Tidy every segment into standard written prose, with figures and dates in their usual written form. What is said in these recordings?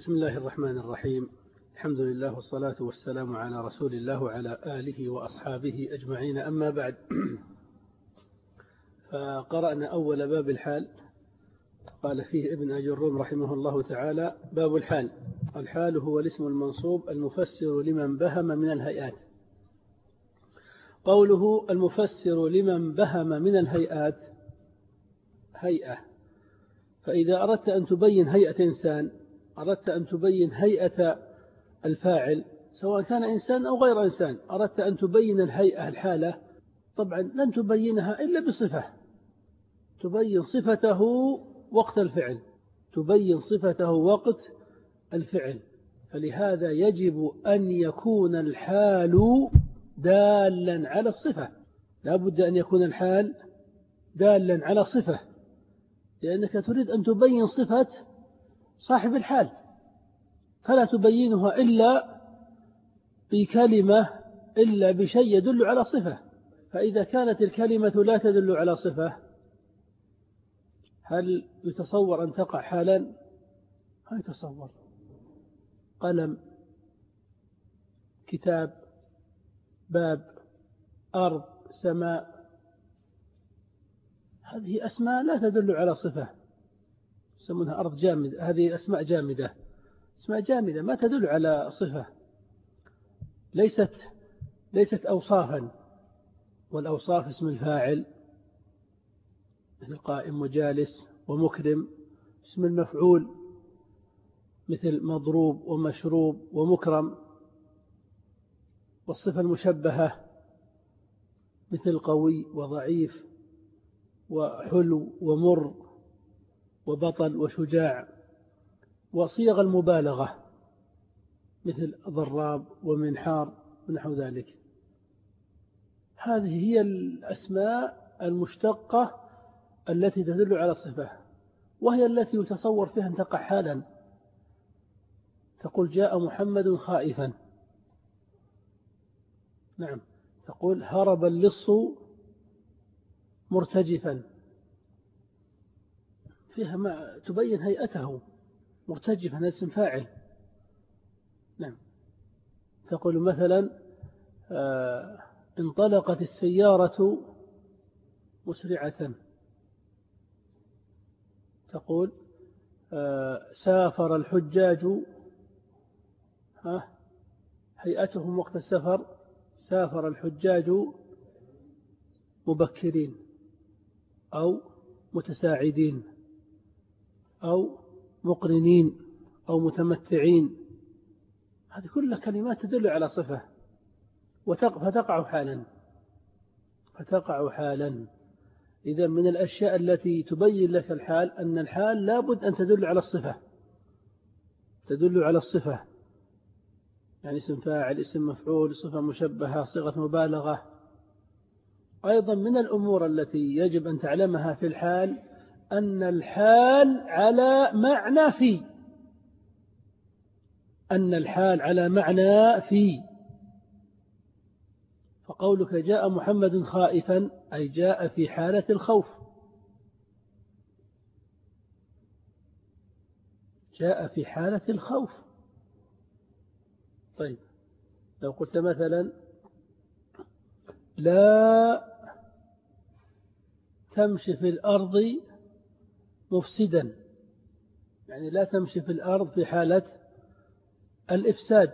بسم الله الرحمن الرحيم. الحمد لله والصلاة والسلام على رسول الله وعلى آله وأصحابه أجمعين، أما بعد. فقرأنا أول باب الحال، قال فيه ابن أجروم رحمه الله تعالى: باب الحال. الحال هو الاسم المنصوب المفسر لمن بهم من الهيئات. قوله المفسر لمن بهم من الهيئات، هيئة، فإذا أردت أن تبين هيئة إنسان، أردت أن تبين هيئة الفاعل سواء كان إنسان أو غير إنسان، أردت أن تبين الهيئة الحالة، طبعا لن تبينها إلا بصفة، تبين صفته وقت الفعل، تبين صفته وقت الفعل. فلهذا يجب أن يكون الحال دالا على الصفة، لا بد أن يكون الحال دالا على صفة، لأنك تريد أن تبين صفة صاحب الحال، فلا تبينها إلا بكلمة، إلا بشيء يدل على صفة. فإذا كانت الكلمة لا تدل على صفة، هل يتصور أن تقع حالا؟ لا يتصور. قلم، كتاب، باب، أرض، سماء، هذه أسماء لا تدل على صفة، يسمونها أرض جامدة، هذه أسماء جامدة، اسماء جامدة ما تدل على صفة، ليست أوصافا. والأوصاف اسم الفاعل مثل قائم وجالس ومكرم، اسم المفعول مثل مضروب ومشروب ومكرم، والصفة المشبهة مثل قوي وضعيف وحلو ومر وبطل وشجاع، وصيغ المبالغة مثل ضراب ومنحار ونحو ذلك. هذه هي الأسماء المشتقة التي تدل على الصفة، وهي التي يتصور فيها أن تقع حالا. تقول جاء محمد خائفا، نعم. تقول هرب اللص مرتجفا، فيها ما تبين هيئته، مرتجفا اسم فاعل، نعم. تقول مثلا انطلقت السيارة مسرعة، تقول سافر الحجاج، هيئتهم وقت السفر، سافر الحجاج مبكرين أو متساعدين أو مقرنين أو متمتعين. هذه كلها كلمات تدل على صفة فتقع حالا. إذا من الأشياء التي تبين لك الحال أن الحال لابد أن تدل على الصفة، تدل على الصفة، يعني اسم فاعل، اسم مفعول، صفة مشبهة، صيغة مبالغة. أيضا من الأمور التي يجب أن تعلمها في الحال أن الحال على معنى في، أن الحال على معنى في. فقولك جاء محمد خائفا أي جاء في حالة الخوف، جاء في حالة الخوف. طيب لو قلت مثلا لا تمشي في الأرض مفسدا، يعني لا تمشي في الأرض في حالة الإفساد.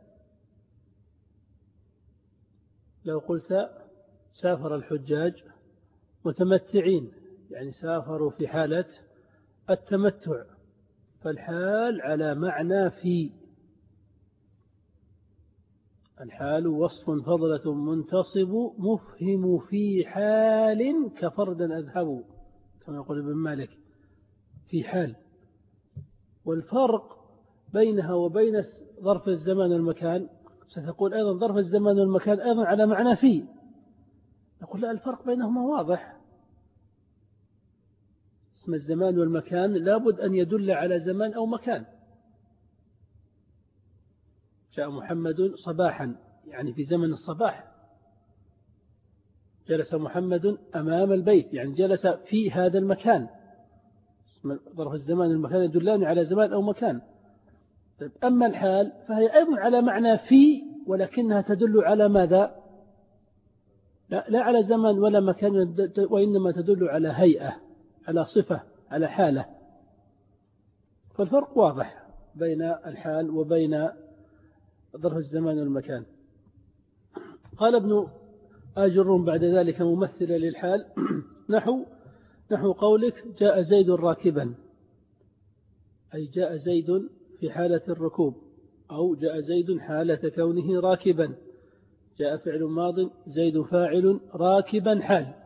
لو قلت سافر الحجاج متمتعين، يعني سافروا في حالة التمتع، فالحال على معنى في. الحال وصف فضلة منتصب مفهم في حال كفردا أذهب، كما يقول ابن مالك في حال. والفرق بينها وبين ظرف الزمان والمكان، ستقول أيضا ظرف الزمان والمكان أيضا على معنى في، نقول لا، الفرق بينهما واضح. اسم الزمان والمكان لابد أن يدل على زمان أو مكان. جاء محمد صباحا، يعني في زمن الصباح. جلس محمد أمام البيت، يعني جلس في هذا المكان. ظرف الزمان والمكان يدلان على زمان أو مكان. طيب أما الحال فهي أيضا على معنى في، ولكنها تدل على ماذا؟ لا على زمن ولا مكان، وإنما تدل على هيئة، على صفة، على حالة. فالفرق واضح بين الحال وبين ظرف الزمان والمكان. قال ابن آجر بعد ذلك ممثلا للحال نحو قولك جاء زيد راكبا، أي جاء زيد في حالة الركوب، أو جاء زيد حالة كونه راكبا. جاء فعل ماض، زيد فاعل، راكبا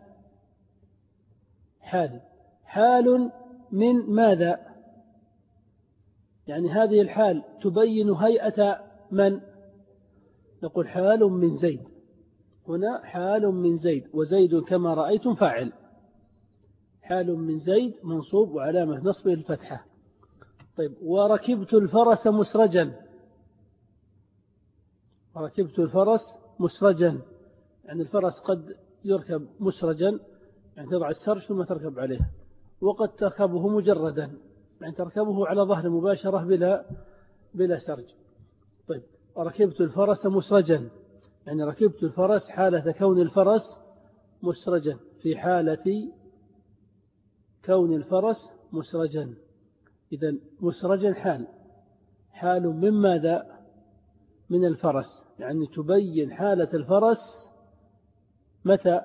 حال من ماذا؟ يعني هذه الحال تبين هيئة من؟ نقول حال من زيد. هنا حال من زيد، وزيد كما رأيتم فاعل. حال من زيد منصوب وعلامة نصبه الفتحة. طيب وركبت الفرس مسرجا. ركبت الفرس مسرجا، يعني الفرس قد يركب مسرجا، يعني تضع السرج ثم تركب عليه، وقد تركبه مجردا، يعني تركبه على ظهر مباشرة بلا سرج. طيب ركبت الفرس مسرجا، يعني ركبت الفرس حالة كون الفرس مسرجا، في حالة كون الفرس مسرجا. إذن مسرجا حال من ماذا؟ من الفرس، يعني تبين حالة الفرس متى؟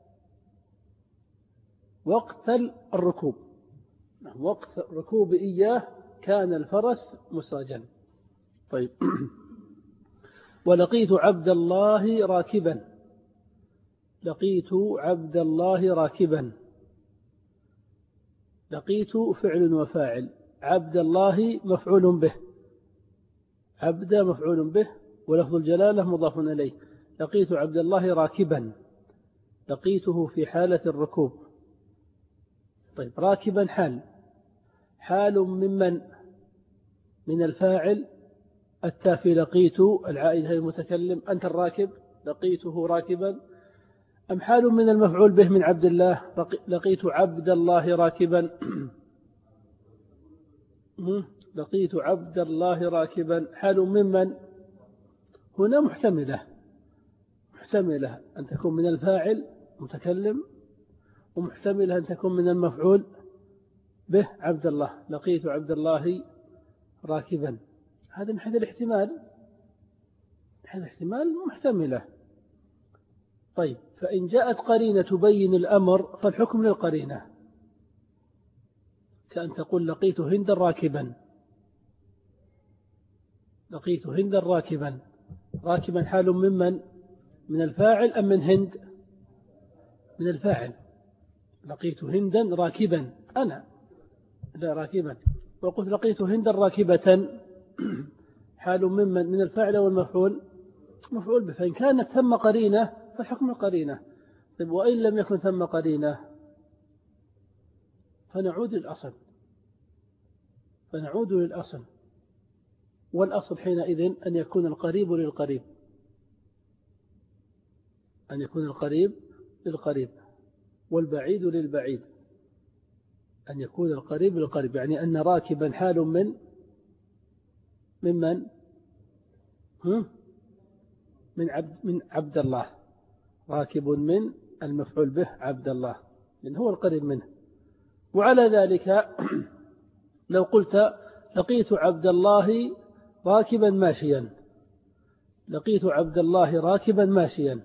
وقت الركوب، وقت الركوب إياه كان الفرس مسرجا. طيب ولقيت عبد الله راكبا. لقيت عبد الله راكبا. لقيت فعل وفاعل، عبد الله مفعول به، عبد مفعول به، ولفظ الجلالة مضاف إليه. لقيت عبد الله راكبا، لقيته في حالة الركوب. طيب راكبا حال ممن؟ من الفاعل التافي لقيت العائد هي المتكلم، أنت الراكب لقيته راكبا، أم حال من المفعول به من عبد الله لقيت عبد الله راكبا؟ لقيت عبد الله راكبا حال ممن؟ هنا محتملة أن تكون من الفاعل متكلم، ومحتملة أن تكون من المفعول به عبد الله. لقيت عبد الله راكبا، هذا من حيث الاحتمال، محتملة. طيب فإن جاءت قرينة تبين الأمر فالحكم للقرينة، كأن تقول لقيت هندا راكبا. لقيت هندا راكبا، راكبا حال ممن؟ من الفاعل أم من هند؟ من الفاعل. لقيت هندا راكبا، أنا لا راكبا. وقلت لقيت هندا راكبة حال ممن؟ من الفاعل والمفعول؟ مفعول به. فإن كانت ثم قرينة فالحكم القرينة. طيب وإن لم يكن ثم قرينة فنعود للأصل. والأصل حينئذ أن يكون القريب للقريب، أن يكون القريب للقريب والبعيد للبعيد، أن يكون القريب للقريب، يعني أن راكبا حال ممن؟ من عبد الله. راكب من المفعول به عبد الله، لأنه هو القريب منه. وعلى ذلك لو قلت لقيت عبد الله راكبا ماشيا، لقيت عبد الله راكبا ماشيا،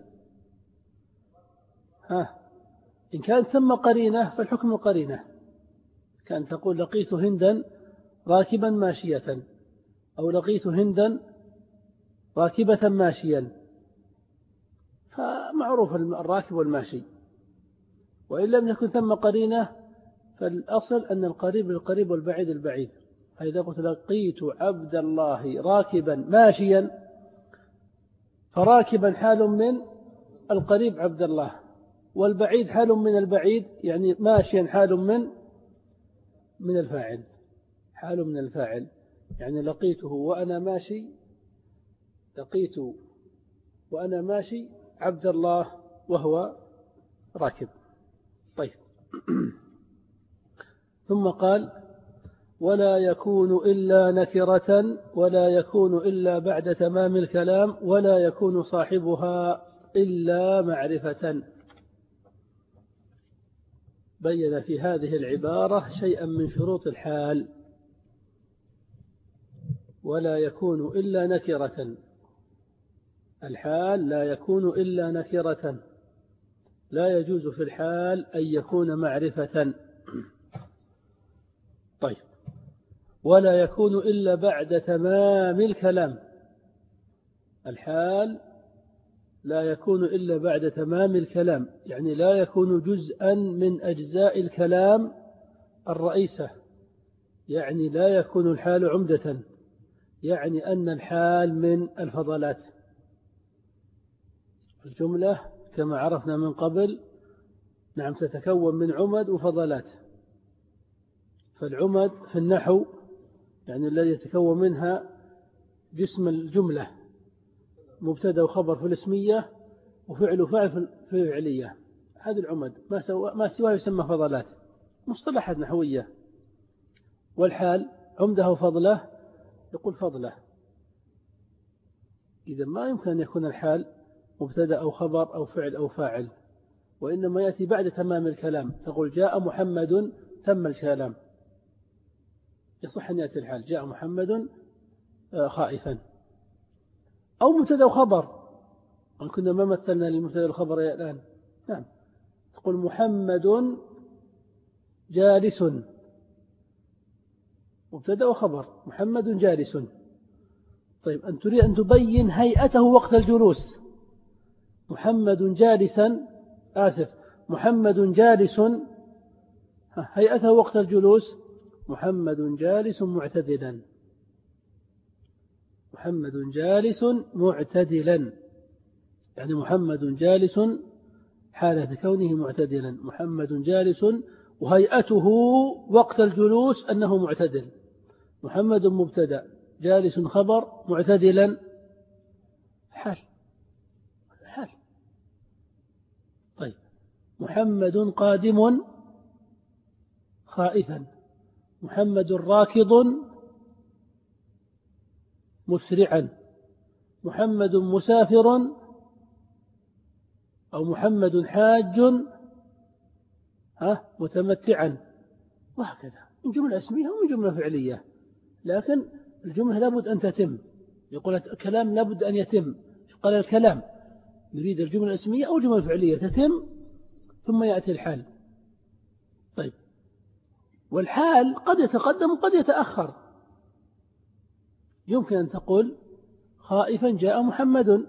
إن كانت ثم قرينة فالحكم قرينة، كان تقول لقيت هندا راكبا ماشية، أو لقيت هندا راكبة ماشيا، فمعروف الراكب والماشي. وإن لم يكن ثم قرينة فالأصل أن القريب للقريب والبعيد البعيد. فإذا قلت لقيت عبد الله راكبا ماشيا، فراكبا حال من القريب عبد الله، والبعيد حال من البعيد، يعني ماشيا حال من الفاعل، حال من الفاعل، يعني لقيته وأنا ماشي، لقيت وأنا ماشي عبد الله وهو راكب. طيب ثم قال ولا يكون إلا نكرة، ولا يكون إلا بعد تمام الكلام، ولا يكون صاحبها إلا معرفة. بين في هذه العبارة شيئا من شروط الحال. ولا يكون إلا نكرة، الحال لا يكون إلا نكرة، لا يجوز في الحال أن يكون معرفة. طيب، ولا يكون إلا بعد تمام الكلام، الحال لا يكون إلا بعد تمام الكلام، يعني لا يكون جزءا من أجزاء الكلام الرئيسة، يعني لا يكون الحال عمدة، يعني أن الحال من الفضلات. الجملة كما عرفنا من قبل نعم تتكون من عمد وفضلات. فالعمد في النحو يعني الذي يتكون منها جسم الجملة، مبتدأ وخبر في الاسمية وفعل وفاعل في الفعلية، هذا العمد، ما سواه يسمى فضلات، مصطلحات نحوية. والحال عمده وفضله يقول فضله. إذا ما يمكن أن يكون الحال مبتدأ أو خبر أو فعل أو فاعل، وإنما يأتي بعد تمام الكلام. تقول جاء محمد، تم الكلام، يصح أن يأتي الحال جاء محمد خائفا. أو مبتدأ وخبر، كنا ما مثلنا للمبتدأ والخبر الآن. نعم، تقول محمد جالس، مبتدأ وخبر، محمد جالس. طيب، أن تريد أن تبين هيئته وقت الجلوس، محمد جالسا، محمد جالس، هيئته وقت الجلوس محمد جالس معتدلا، محمد جالس معتدلا، يعني محمد جالس حالة كونه معتدلا، محمد جالس، وهيئته وقت الجلوس أنه معتدل. محمد مبتدأ، جالس خبر، معتدلا حال. طيب، محمد قادم خائفا، محمد راكض مسرعا، محمد مسافر، أو محمد حاج متمتعا، وهكذا من جملة اسمية ومن جملة فعلية. لكن الجملة لابد أن تتم، يقول الكلام لابد أن يتم. قال الكلام يريد الجملة الاسمية أو الجملة الفعلية تتم ثم يأتي الحال. طيب، والحال قد يتقدم وقد يتأخر. يمكن أن تقول خائفا جاء محمد،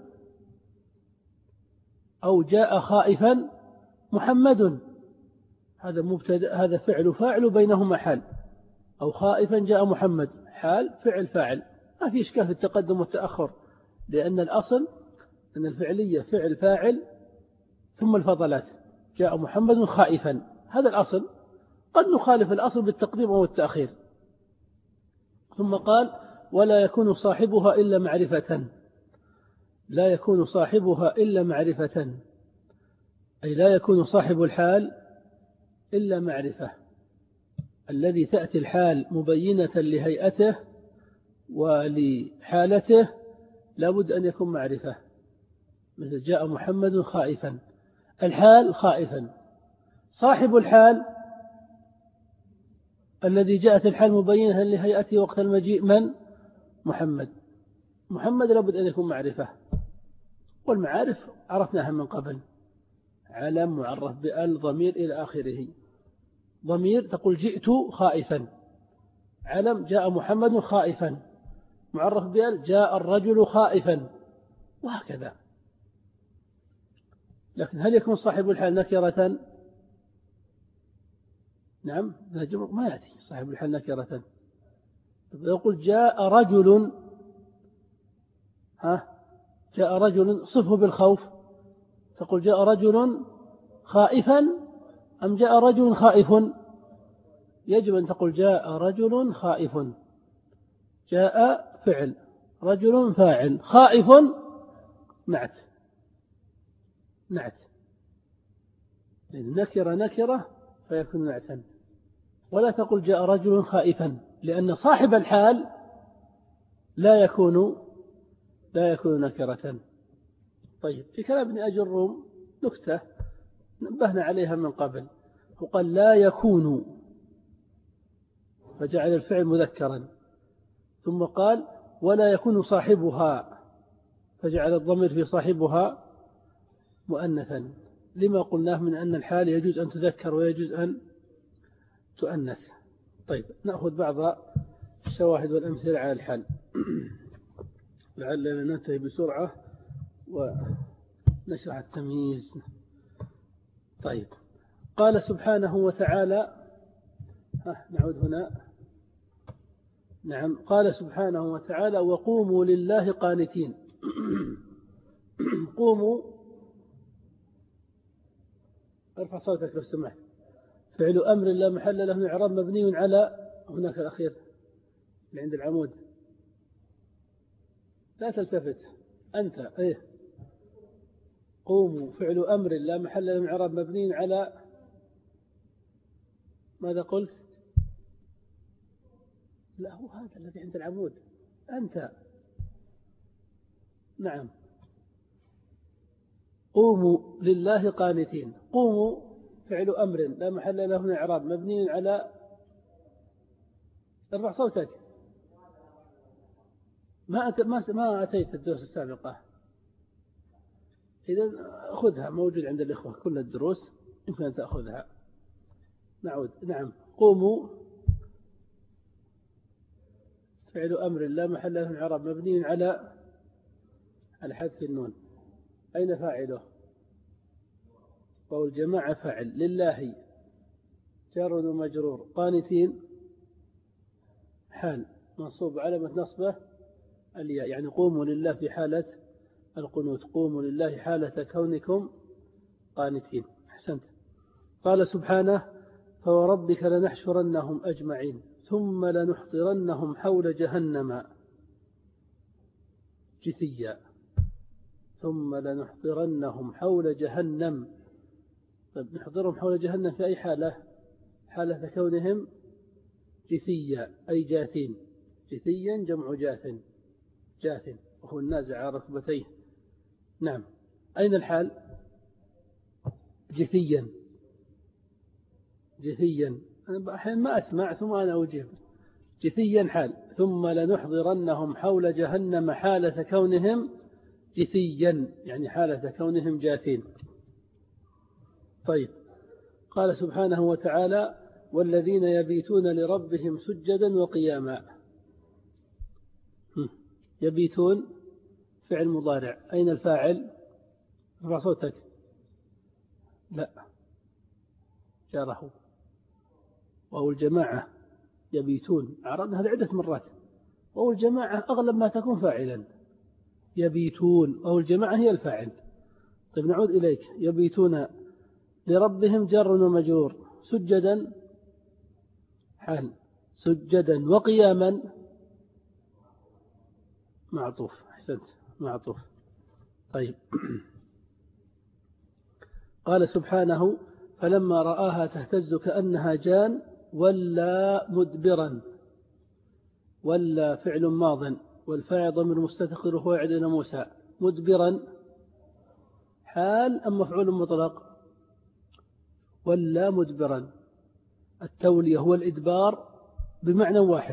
أو جاء خائفا محمد، هذا مبتدأ، هذا فعل فاعل بينهما حال. أو خائفا جاء محمد، حال فعل فاعل، ما في إشكال في التقدم والتأخر، لأن الأصل أن الفعلية فعل فاعل ثم الفضلات. جاء محمد خائفا، هذا الأصل. قد نخالف الأصل بالتقديم أو التأخير. ثم قال ولا يكون صاحبها إلا معرفة، لا يكون صاحبها إلا معرفة، أي لا يكون صاحب الحال إلا معرفة. الذي تأتي الحال مبينة لهيئته ولحالته لابد أن يكون معرفة. مثل جاء محمد خائفا، الحال خائفا. صاحب الحال الذي جاءت الحال مبينة لهيئته وقت المجيء من؟ محمد. محمد لابد أن يكون معرفة. والمعارف عرفناها من قبل، علم معرف بأل ضمير إلى آخره. ضمير تقول جئت خائفا، علم جاء محمد خائفا، معرف بأل جاء الرجل خائفا، وهكذا. لكن هل يكون صاحب الحال نكرة؟ نعم، ما يأتي صاحب الحال نكرة. يقول جاء رجل، جاء رجل صفه بالخوف، تقول جاء رجل خائفا أم جاء رجل خائف؟ يجب أن تقول جاء رجل خائف، جاء فعل، رجل فاعل، خائف نعت. نكرة فيكون نعتا. ولا تقل جاء رجل خائفا، لأن صاحب الحال لا يكون نكرة. طيب، في كلام ابن أجر الروم نكتة نبهنا عليها من قبل، وقال لا يكون، فجعل الفعل مذكرا، ثم قال ولا يكون صاحبها، فجعل الضمير في صاحبها مؤنثا، لما قلناه من أن الحال يجوز أن تذكر ويجوز أن تؤنث. طيب، نأخذ بعض الشواهد والأمثلة على الحال لعلنا ننتهي بسرعة ونشرح التمييز. طيب، قال سبحانه وتعالى، نعود هنا. نعم، قال سبحانه وتعالى وقوموا لله قانتين. قوموا، ارفع صوتك لو سمحت. فعل أمر لا محل له من إعراب مبني على، هناك الأخير اللي عند العمود، لا تلتفت أنت. إيه، قوموا فعل أمر لا محل له من إعراب مبني على، ماذا قلت؟ لا، هو هذا الذي عند العمود أنت. نعم، قوموا لله قانتين. قوموا فعل أمر لا محل له من إعراب مبني على، ارفع صوتك. ما أتيت الدروس السابقة، إذا خذها، موجود عند الإخوة كل الدروس، يمكن أن تأخذها. نعود. نعم، قوموا فعل أمر لا محل له من إعراب مبني على حذف النون. أين فاعله؟ والجماعة فاعل، لله جار ومجرور، قانتين حال منصوب علامة نصبه الياء، يعني قوموا لله في حالة القنوت، قوموا لله حالة كونكم قانتين. أحسنت. قال سبحانه فوربك لنحشرنهم أجمعين ثم لنحضرنهم حول جهنم جثيا. ثم لنحضرنهم حول جهنم. طيب، نحضرهم حول جهنم في أي حالة؟ حالة كونهم جثيا أي جاثين. جثيا جمع جاث وهو النازع على ركبتيه. نعم، أين الحال؟ جثيا. أنا أحيانا ما أسمع ثم أنا أجيب. جثيا حال. ثم لنحضرنهم حول جهنم حالة كونهم جثيا، يعني حالة كونهم جاثين. طيب، قال سبحانه وتعالى والذين يبيتون لربهم سجدا وقياما. يبيتون فعل مضارع، أين الفاعل؟ ارفع صوتك. لا، جاره. وهو الجماعة يبيتون، عرضنا هذا عدة مرات. وهو الجماعة أغلب ما تكون فاعلا. يبيتون وهو الجماعة هي الفاعل. طيب، نعود إليك. يبيتون لربهم جر ومجرور، سجدا حال، سجدا وقياما معطوف. أحسنت، معطوف. طيب، قال سبحانه فلما رآها تهتز كأنها جان ولا مدبرا. ولا فعل ماض والفاعل ضمير مستتر وهو يعد موسى. مدبرا حال أم مفعول مطلق؟ ولا مدبرا. التولية هو الإدبار بمعنى واحد،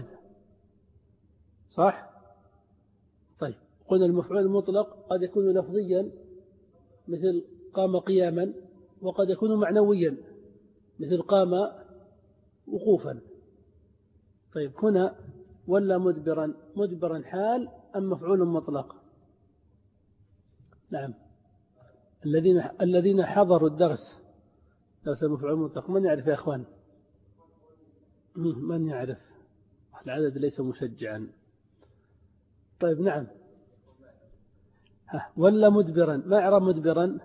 صح؟ طيب، قلنا المفعول المطلق قد يكون لفظيا مثل قام قياما، وقد يكون معنويا مثل قام وقوفا. طيب، هنا ولا مدبرا حال أم مفعول مطلق؟ نعم، الذين حضروا الدرس لو مفعول مطلق، من يعرف يا أخوان؟ من يعرف؟ العدد ليس مشجعا. طيب، نعم. ولا مدبرا، ما إعراب مدبرا؟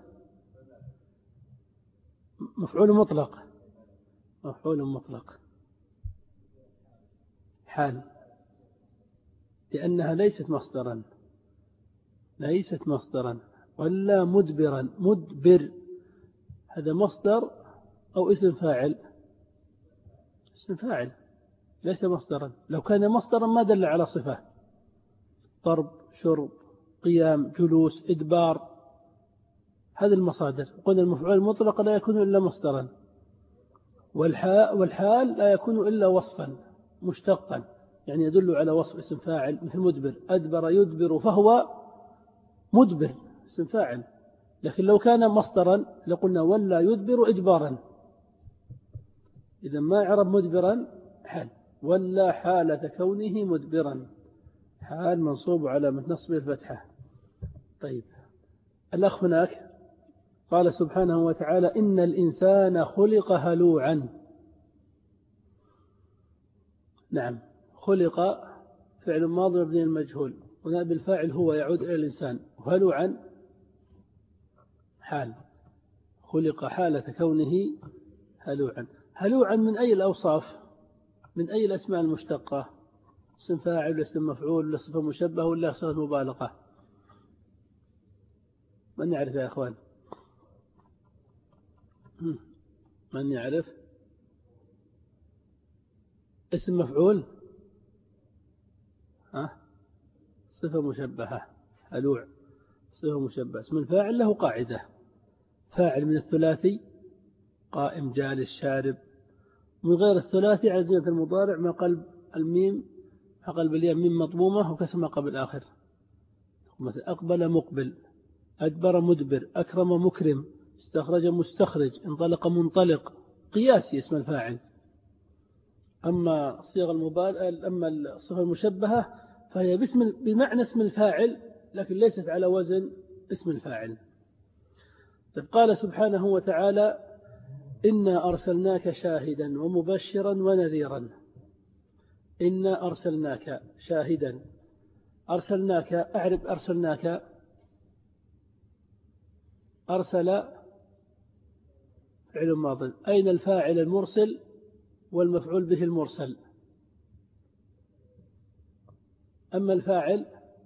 مفعول مطلق حال، لأنها ليست مصدرا. ولا مدبرا، مدبر هذا مصدر أو اسم فاعل؟ اسم فاعل ليس مصدرا. لو كان مصدرا ما دل على صفة. ضرب، شرب، قيام، جلوس، إدبار، هذه المصادر. قلنا المفعول المطلق لا يكون إلا مصدرا، والحال لا يكون إلا وصفا مشتقا، يعني يدل على وصف اسم فاعل، مثل مدبر، أدبر يدبر فهو مدبر، اسم فاعل. لكن لو كان مصدرا لقلنا ولا يدبر إدبارا. إذا ما عرب مدبرا حال، ولا حالة كونه مدبرا، حال منصوب على نصب الفتحة. طيب الأخ هناك قال سبحانه وتعالى إن الإنسان خلق هلوعا. نعم، خلق فعل ماضي مبني المجهول، ونائب الفاعل هو يعود إلى الإنسان، وهلوعا حال، خلق حالة كونه هلوعا. هلوعا من أي الأوصاف؟ من أي الأسماء المشتقة؟ اسم فاعل ولا اسم مفعول ولا صفة مشبهة ولا صفة مبالغة؟ من يعرف يا أخوان؟ من يعرف؟ اسم مفعول، صفة مشبهة، هلوع صفة مشبهة. اسم الفاعل له قاعدة، فاعل من الثلاثي قائم جالس شارب، من غير الثلاثي على زينة المضارع ما قلب الميم، قلب الياء ميم مضمومة وكسر ما قبل آخر، مثل أقبل مقبل، أدبر مدبر، أكرم مكرم، استخرج مستخرج، انطلق منطلق، قياسي اسم الفاعل. أما صيغ أما الصفة المشبهة فهي بمعنى اسم الفاعل لكن ليست على وزن اسم الفاعل. قال سبحانه وتعالى إنا أرسلناك شاهدا ومبشرا ونذيرا. إنا أرسلناك شاهدا، أرسلناك، أعرف أرسلناك، أرسل فعل ماض، أين الفاعل المرسل والمفعول به المرسل؟ أما الفاعل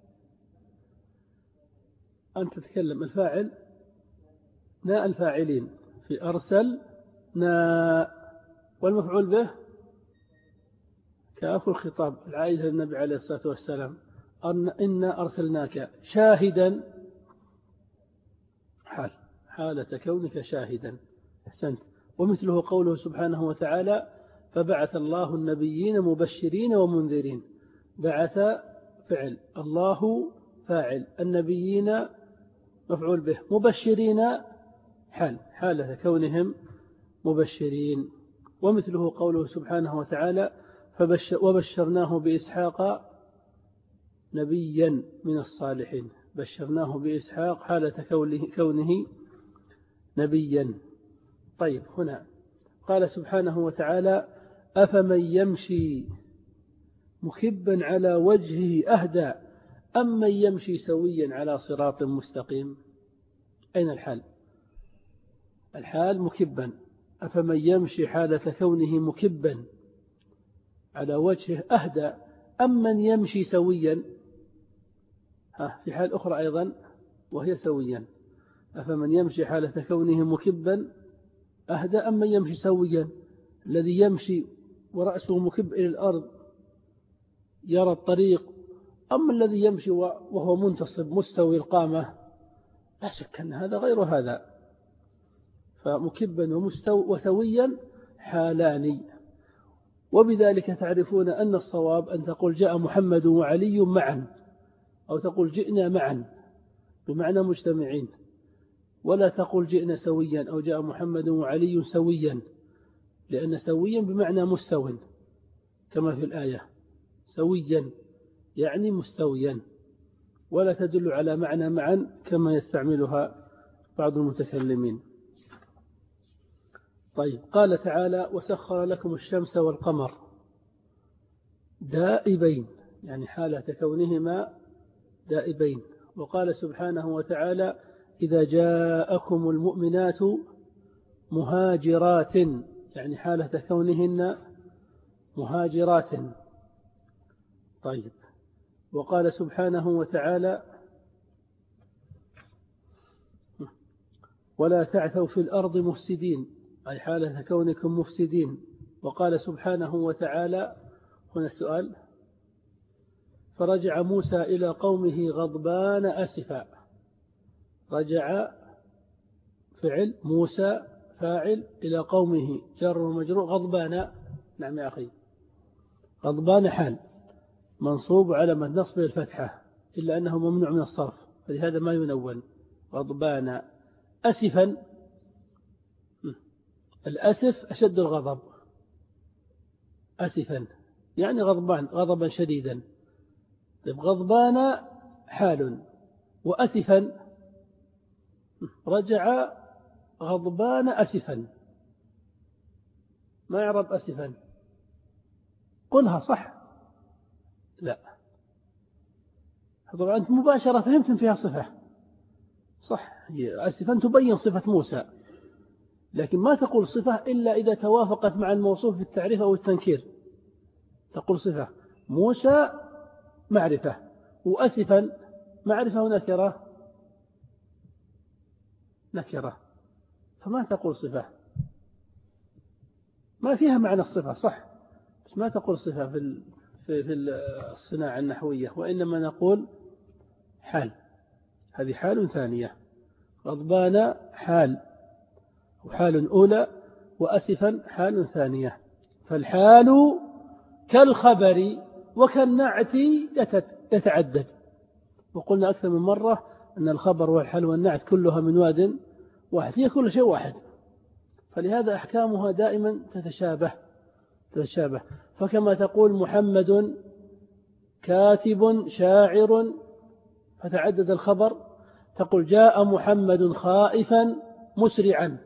أنت تتكلم، الفاعل ناء الفاعلين في أرسل ناء، والمفعول به كاف الخطاب العائد للنبي عليه الصلاة والسلام. إنا أرسلناك شاهدا حال، حالة كونك شاهدا. أحسنت. ومثله قوله سبحانه وتعالى فبعث الله النبيين مبشرين ومنذرين. بعث فعل، الله فاعل، النبيين مفعول به، مبشرين حال، حالة كونهم مبشرين. ومثله قوله سبحانه وتعالى وبشرناه بإسحاق نبيا من الصالحين. بشرناه بإسحاق حالة كونه نبيا. طيب هنا قال سبحانه وتعالى أفمن يمشي مكبا على وجهه أهدى أم من يمشي سويا على صراط مستقيم؟ أين الحال؟ الحال مكبا. أفمن يمشي حالة كونه مكبا على وجهه أهدى أم من يمشي سويا؟ في حال أخرى أيضا وهي سويا. أفمن يمشي حالة كونه مكبا أهدى أم من يمشي سويا؟ الذي يمشي ورأسه مكب إلى الأرض يرى الطريق، أما الذي يمشي وهو منتصب مستوي القامة؟ لا شك أن هذا غير هذا. فمكبا وسويا حالان. وبذلك تعرفون أن الصواب أن تقول جاء محمد وعلي معا، أو تقول جئنا معا بمعنى مجتمعين، ولا تقول جئنا سويا أو جاء محمد وعلي سويا، لأن سويا بمعنى مستوٍ كما في الآية، سويا يعني مستويا، ولا تدل على معنى معا كما يستعملها بعض المتكلمين. طيب قال تعالى وسخر لكم الشمس والقمر دائبين، يعني حالة كونهما دائبين. وقال سبحانه وتعالى إذا جاءكم المؤمنات مهاجرات، يعني حالة كونهن مهاجرات. طيب وقال سبحانه وتعالى ولا تعثوا في الأرض مفسدين، أي حالة كونكم مفسدين. وقال سبحانه وتعالى هنا السؤال: فرجع موسى إلى قومه غضبان أسفا. رجع فعل، موسى فاعل، إلى قومه جر ومجرور، غضبان. نعم يا أخي، غضبان حال منصوب على نصبه الفتحة، إلا أنه ممنوع من الصرف فلهذا ما ينون. غضبان. أسفا، الأسف أشد الغضب. أسفا يعني غضبان، غضبا شديدا. غضبان حال، وأسفا رجع غضبان أسفا. ما يعرب أسفا؟ قلها صح. لا طبعا أنت مباشرة فهمتم فيها صفة صح، أسفا تبين صفة موسى، لكن ما تقول صفة إلا إذا توافقت مع الموصوف في التعريف أو التنكير. تقول صفة موسى معرفة، وأسفا معرفة ونكرة، نكرة، فما تقول صفة، ما فيها معنى الصفة صح، بس ما تقول صفة في الصناعة النحوية، وإنما نقول حال. هذه حال ثانية. غضبان حال وحال أولى، وأسفا حال ثانية. فالحال كالخبر وكالنعت يتعدد. وقلنا أكثر من مرة أن الخبر والحال والنعت كلها من واد واحد، هي كل شيء واحد، فلهذا أحكامها دائما تتشابه. فكما تقول محمد كاتب شاعر فتعدد الخبر، تقول جاء محمد خائفا مسرعا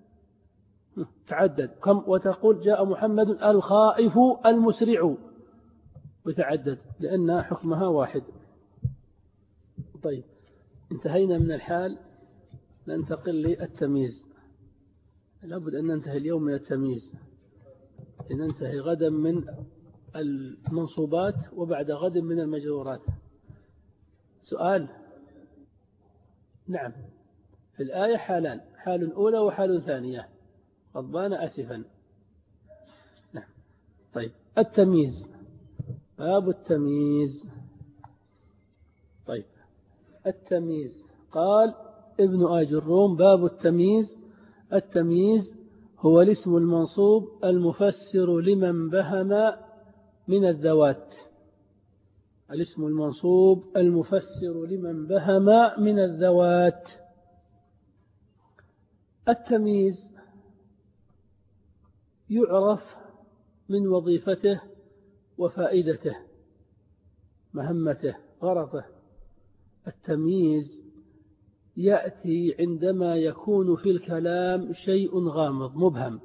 تعدد، وتقول جاء محمد الخائف المسرع وتعدد، لأن حكمها واحد. طيب، انتهينا من الحال، ننتقل للتمييز. لابد أن ننتهي اليوم من التمييز، لننتهي غدا من المنصوبات وبعد غد من المجرورات. سؤال؟ نعم، في الآية حالان، حال أولى وحال ثانية. غضبان أسفا. نعم. طيب، التمييز، باب التمييز. طيب، التمييز قال ابن آج الروم: باب التمييز. التمييز هو الاسم المنصوب المفسر لمن بهم من الذوات. الاسم المنصوب المفسر لمن بهم من الذوات. التمييز يعرف من وظيفته وفائدته، مهمته، غرضه. التمييز يأتي عندما يكون في الكلام شيء غامض مبهم.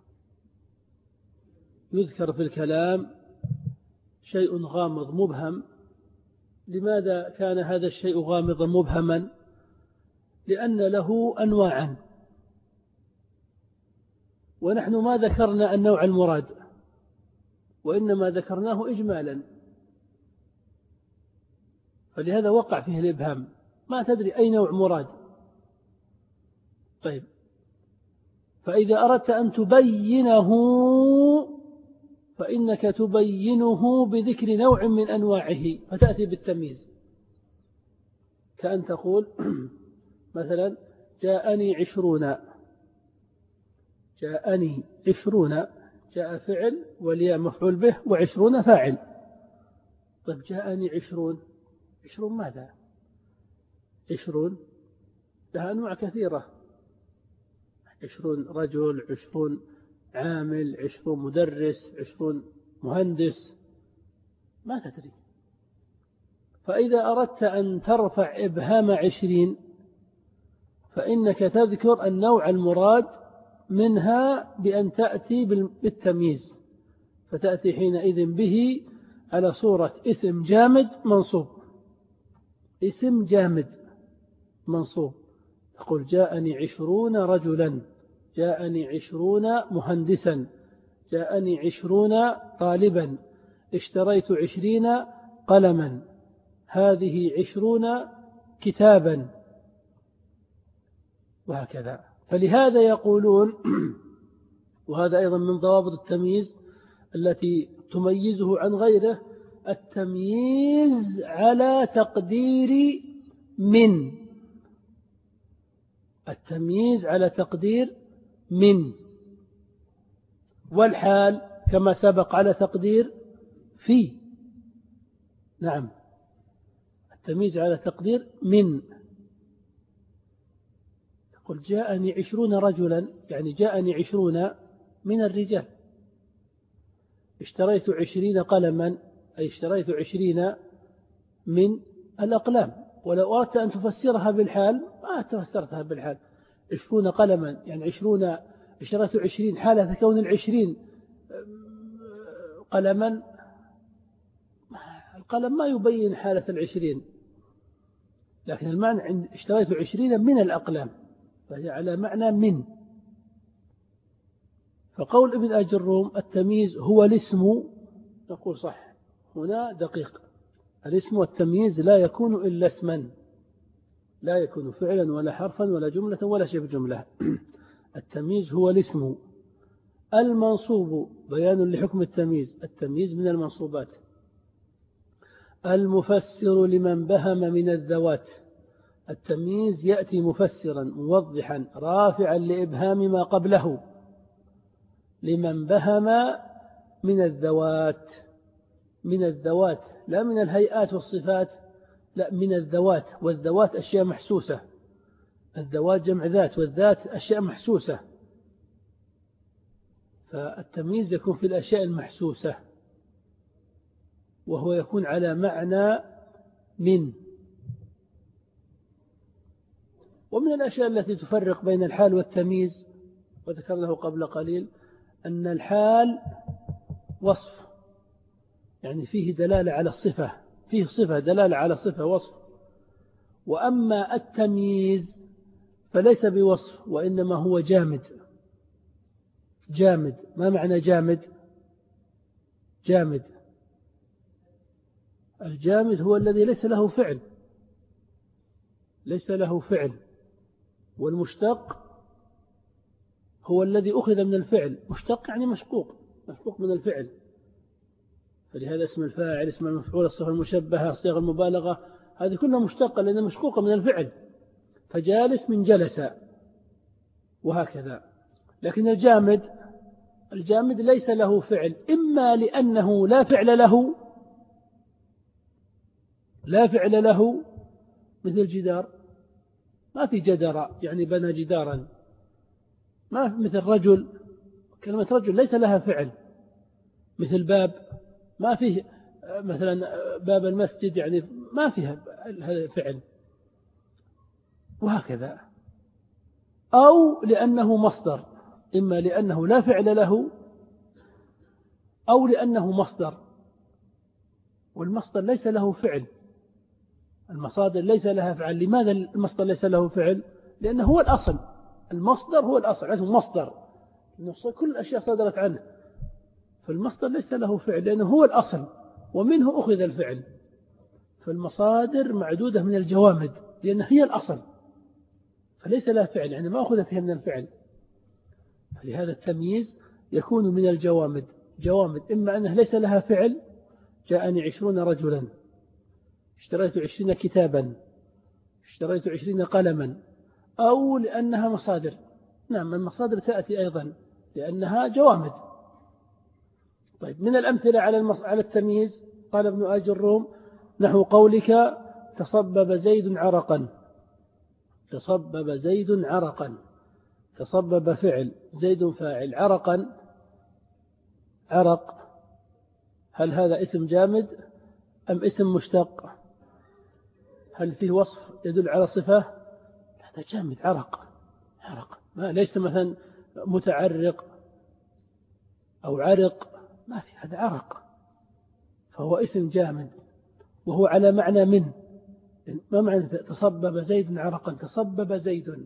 يذكر في الكلام شيء غامض مبهم. لماذا كان هذا الشيء غامضا مبهما؟ لأن له أنواعا، ونحن ما ذكرنا النوع المراد، وإنما ذكرناه إجمالا، فلهذا وقع فيه الإبهام، ما تدري أي نوع مراد. طيب، فإذا أردت أن تبينه فإنك تبينه بذكر نوع من أنواعه، فتأتي بالتمييز. كأن تقول مثلا جاءني 20. جاءني 20، جاء فعل والياء مفعول به و20 فاعل. طيب، جاءني 20 ماذا؟ 20 لها أنواع كثيرة، 20 رجل، 20 عامل، 20 مدرس، 20 مهندس، ما تدري. فإذا أردت أن ترفع إبهام 20 فإنك تذكر النوع المراد منها بأن تأتي بالتمييز، فتأتي حينئذ به على صورة اسم جامد منصوب. اسم جامد منصوب، تقول جاءني 20 رجلا، جاءني 20 مهندسا، جاءني 20 طالبا، اشتريت 20 قلما، هذه 20 كتابا، وهكذا. فلهذا يقولون وهذا أيضا من ضوابط التمييز التي تميزه عن غيره، التمييز على تقدير من، التمييز على تقدير من، والحال كما سبق على تقدير في. نعم، التمييز على تقدير من. تقول جاءني 20 رجلا، يعني جاءني 20 من الرجال. اشتريت 20 قلما، أي اشتريت 20 من الأقلام. ولو أردت أن تفسرها بالحال ما تفسرتها بالحال. 20 قلما يعني 20، اشتريت 20 حالة كون 20 قلما. القلم ما يبين حالة 20، لكن المعنى عند اشتريت 20 من الأقلام، فهي على معنى من. فقول ابن أجروم التمييز هو الاسم، نقول صح، هنا دقيق. الاسم والتمييز لا يكون إلا اسما، لا يكون فعلا ولا حرفا ولا جملة ولا شبه جملة. التمييز هو الاسم. المنصوب بيان لحكم التمييز، التمييز من المنصوبات. المفسر لمن بهم من الذوات، التمييز يأتي مفسرا موضحا رافعا لإبهام ما قبله. لمن بهم من الذوات، من الذوات لا من الهيئات والصفات، لا من الذوات، والذوات أشياء محسوسة. الذوات جمع ذات، والذات أشياء محسوسة، فالتمييز يكون في الأشياء المحسوسة، وهو يكون على معنى من. ومن الأشياء التي تفرق بين الحال والتمييز وذكرناه قبل قليل أن الحال وصف، يعني فيه دلالة على الصفة، فيه صفة دلالة على صفة وصف. وأما التمييز فليس بوصف، وإنما هو جامد. جامد، ما معنى جامد؟ جامد، الجامد هو الذي ليس له فعل، ليس له فعل. والمشتق هو الذي أخذ من الفعل، مشتق يعني مشقوق، مشقوق من الفعل. فلهذا اسم الفاعل، اسم المفعول، الصفة المشبهة، صيغ المبالغة، هذه كلها مشتقة لأنها مشقوقة من الفعل. فجالس من جلس وهكذا. لكن الجامد، الجامد ليس له فعل، إما لأنه لا فعل له، لا فعل له، مثل جدار، ما في جدر يعني بنى جدارا، ما مثل رجل، كلمة رجل ليس لها فعل. مثل باب، ما فيه مثلا باب المسجد يعني ما فيها فعل، وهكذا. أو لأنه مصدر، إما لأنه لا فعل له أو لأنه مصدر، والمصدر ليس له فعل. المصادر ليس لها فعل. لماذا المصدر ليس له فعل؟ لأنه هو الأصل، المصدر هو الأصل، اسمه مصدر، كل الأشياء صدرت عنه. فالمصدر ليس له فعل لأنه هو الأصل، ومنه أخذ الفعل. فالمصادر معدودة من الجوامد لأنها هي الأصل، فليس لها فعل، يعني ما أخذ فيها من الفعل. فلهذا التمييز يكون من الجوامد. جوامد إما أنها ليس لها فعل، جاءني 20 رجلا، اشتريت 20 كتابا، اشتريت 20 قلما، أو لأنها مصادر. نعم، المصادر تأتي أيضا لأنها جوامد. طيب، من الأمثلة على التمييز قال ابن أجروم نحو قولك تصبب زيد عرقا. تصبب زيد عرقا، تصبب فعل، زيد فاعل، عرقا، عرق، هل هذا اسم جامد أم اسم مشتق؟ هل فيه وصف يدل على صفة؟ هذا جامد، عرق، عرق، ما ليس مثلا متعرق أو عرق، ما في، هذا عرق، فهو اسم جامد وهو على معنى من. ما معنى تصبب زيد عرقا؟ تصبب زيد،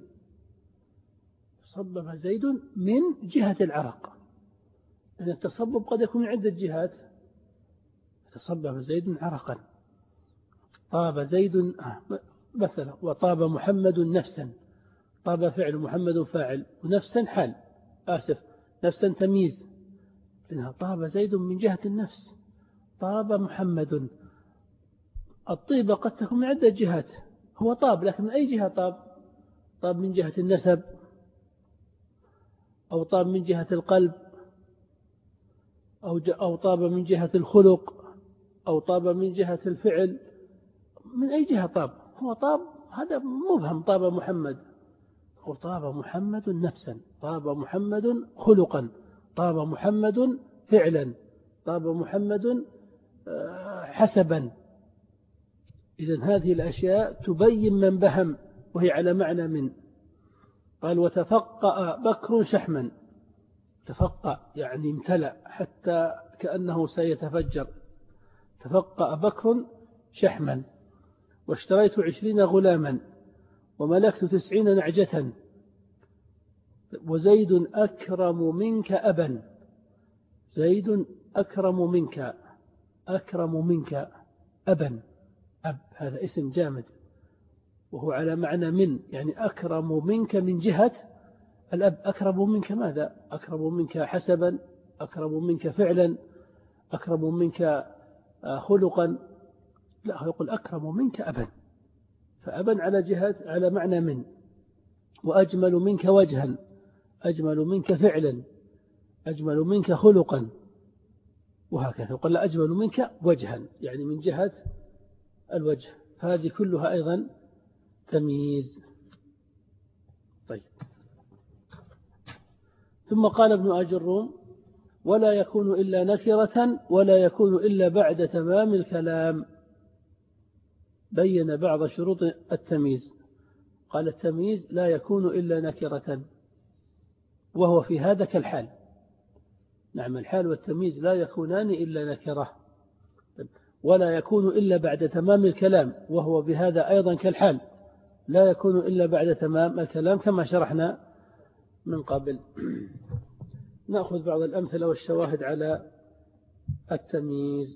تصبب زيد من جهة العرق، لأن التصبب قد يكون من عدة جهات. تصبب زيد عرقا، طاب زيد مثلا، وطاب محمد نفسا. طاب فعل، محمد فاعل، ونفسا حال، آسف، نفسا تمييز، لأنها طاب زيد من جهة النفس، طاب محمد. الطيبة قد تكون من عدة جهات، هو طاب لكن من أي جهة طاب؟ طاب من جهة النسب، أو طاب من جهة القلب، أو طاب من جهة الخلق، أو طاب من جهة الفعل. من أي جهة طاب؟ هو طاب، هذا مبهم. طاب محمد، طاب محمد نفسا، طاب محمد خلقا، طاب محمد فعلا، طاب محمد حسبا. إذن هذه الأشياء تبين من بهم، وهي على معنى من. قال وتفقأ بكر شحما، تفقأ يعني امتلأ حتى كأنه سيتفجر. تفقأ بكر شحما، واشتريت 20 غلاما، وملكت 90 نعجة، وزيد أكرم منك أبا. زيد أكرم منك، أكرم منك أبا. أب هذا اسم جامد، وهو على معنى من، يعني أكرم منك من جهة الأب. أكرم منك ماذا؟ أكرم منك حسبا، أكرم منك فعلا، أكرم منك خلقا. لا، يقول أكرم منك أبا، فأبا على جهة على معنى من. وأجمل منك وجها، أجمل منك فعلا، أجمل منك خلقا، وهكذا. يقول لا، أجمل منك وجها يعني من جهة الوجه. فهذه كلها أيضا تمييز. طيب، ثم قال ابن أجروم ولا يكون إلا نكرة ولا يكون إلا بعد تمام الكلام. بين بعض شروط التمييز. قال التمييز لا يكون إلا نكرة، وهو في هذا كالحال. نعم، الحال والتمييز لا يكونان إلا نكرة. ولا يكون إلا بعد تمام الكلام، وهو بهذا أيضا كالحال، لا يكون إلا بعد تمام الكلام كما شرحنا من قبل. نأخذ بعض الأمثلة والشواهد على التمييز.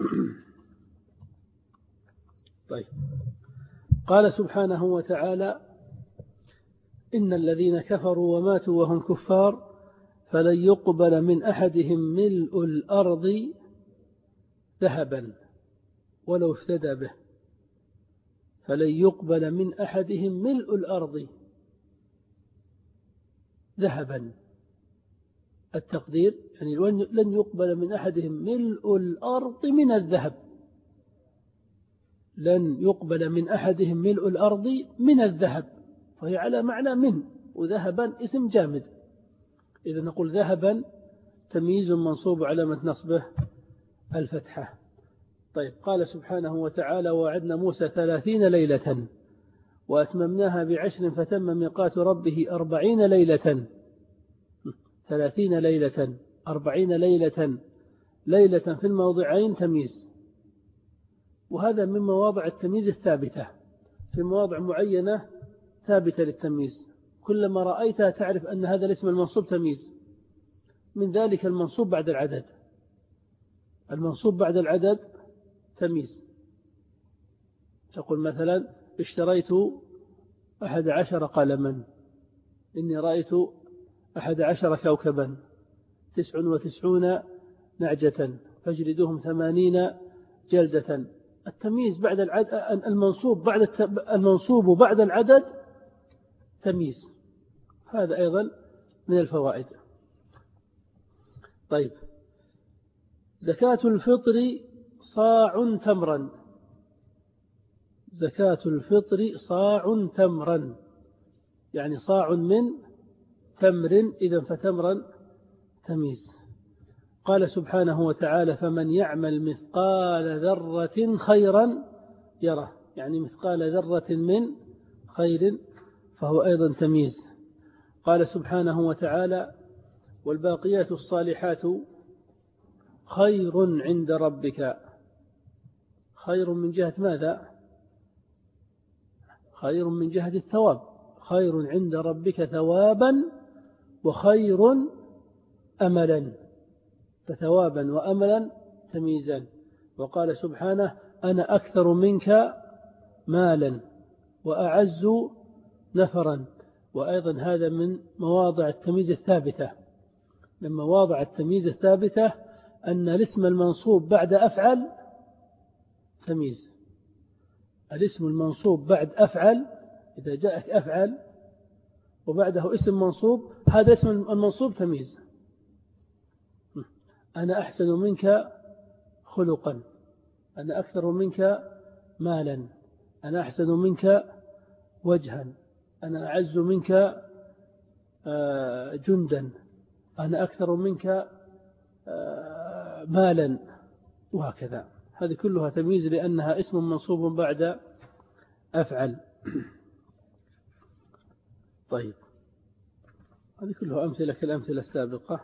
طيب، قال سبحانه وتعالى إن الذين كفروا وماتوا وهم كفار فلن يقبل من أحدهم ملء الأرض ذهبا ولو افتدى به. فلن يقبل من أحدهم ملء الأرض ذهبا. التقدير يعني لن يقبل من أحدهم ملء الأرض من الذهب. لن يقبل من أحدهم ملء الأرض من الذهب، فهي على معنى من، وذهبا اسم جامد. إذا نقول ذهبا تمييز منصوب علامة نصبه الفتحة. طيب، قال سبحانه وتعالى وعدنا موسى 30 ليلة وأتممناها ب10 فتم ميقات ربه 40 ليلة. 30 ليلة 40 ليلة، ليلة في الموضعين تمييز، وهذا من مواضع التمييز الثابتة. في مواضع معينة ثابتة للتمييز، كلما رأيتها تعرف أن هذا الاسم المنصوب تمييز. من ذلك المنصوب بعد العدد. المنصوب بعد العدد تمييز. تقول مثلا اشتريت 11 قلما، إني رأيت 11 كوكبا، 99 نعجة، فاجلدوهم 80 جلدة. التمييز بعد العدد، المنصوب بعد العدد تمييز. هذا أيضا من الفوائد. طيب، زكاة الفطر صاع تمرا. زكاة الفطر صاع تمرا يعني صاع من تمر، إذا فتمرا تمييز. قال سبحانه وتعالى فمن يعمل مثقال ذرة خيرا يره، يعني مثقال ذرة من خير، فهو أيضا تمييز. قال سبحانه وتعالى والباقيات الصالحات خير عند ربك. خير من جهة ماذا؟ خير من جهة الثواب. خير عند ربك ثوابا وخير أملا، فثوابا وأملا تمييزان. وقال سبحانه أنا أكثر منك مالا وأعز نفرا، وأيضا هذا من مواضع التمييز الثابتة. من مواضع التمييز الثابتة أن الاسم المنصوب بعد أفعل تمييز. الاسم المنصوب بعد أفعل، إذا جاءك أفعل وبعده اسم منصوب، هذا اسم المنصوب تمييز. أنا أحسن منك خلقا، أنا أكثر منك مالا، أنا أحسن منك وجها، أنا أعز منك جندا، أنا أكثر منك مالا، وهكذا. هذه كلها تمييز لأنها اسم منصوب بعد أفعل. طيب، هذه كلها أمثلة كالأمثلة السابقة.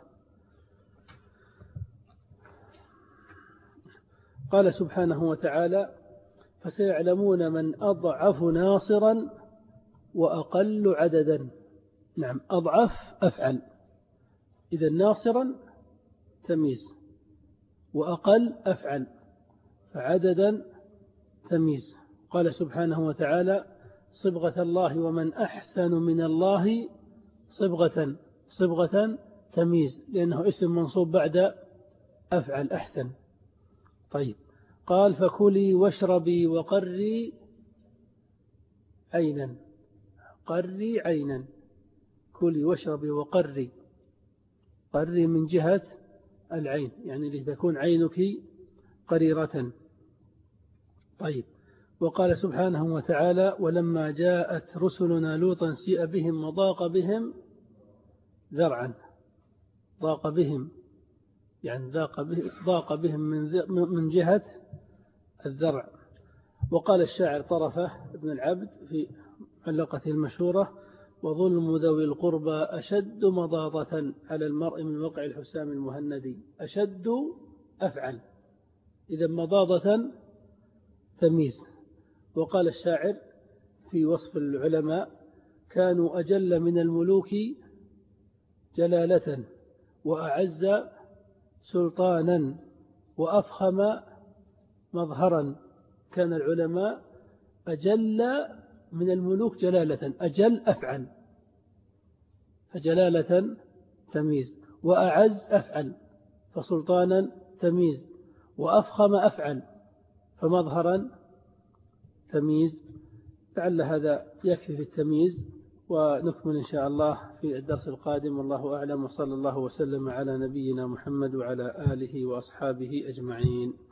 قال سبحانه وتعالى: فسيعلمون من أضعف ناصرا وأقل عددا. نعم، أضعف أفعل، إذا ناصرا تمييز، وأقل أفعل، فعددا تمييز. قال سبحانه وتعالى: صبغة الله ومن أحسن من الله صبغة. صبغة تمييز لأنه اسم منصوب بعد أفعل أحسن. طيب، قال: فكلي واشربي وقري عينا. قري عينا، كلي واشربي وقري. قري من جهة العين، يعني لتكون عينك قريرة. طيب، وقال سبحانه وتعالى: ولما جاءت رسلنا لوطا سيء بهم وضاق بهم ذرعا. ضاق بهم يعني ضاق بهم من جهة الذرع. وقال الشاعر طرفة ابن العبد في علقته المشهورة: وظلم ذوي القربى أشد مضاضة على المرء من وقع الحسام المهندي. أشد أفعل، إذا مضاضة تمييز. وقال الشاعر في وصف العلماء: كانوا أجل من الملوك جلالة وأعز سلطانا وأفخم مظهرا. كان العلماء أجل من الملوك جلالة، أجل أفعل، فجلالة تمييز، وأعز أفعل، فسلطانا تمييز، وأفخم أفعل، فمظهرا تمييز. لعل هذا يكفي في التمييز، ونكمل إن شاء الله في الدرس القادم. والله أعلم، وصلى الله وسلم على نبينا محمد وعلى آله وأصحابه أجمعين.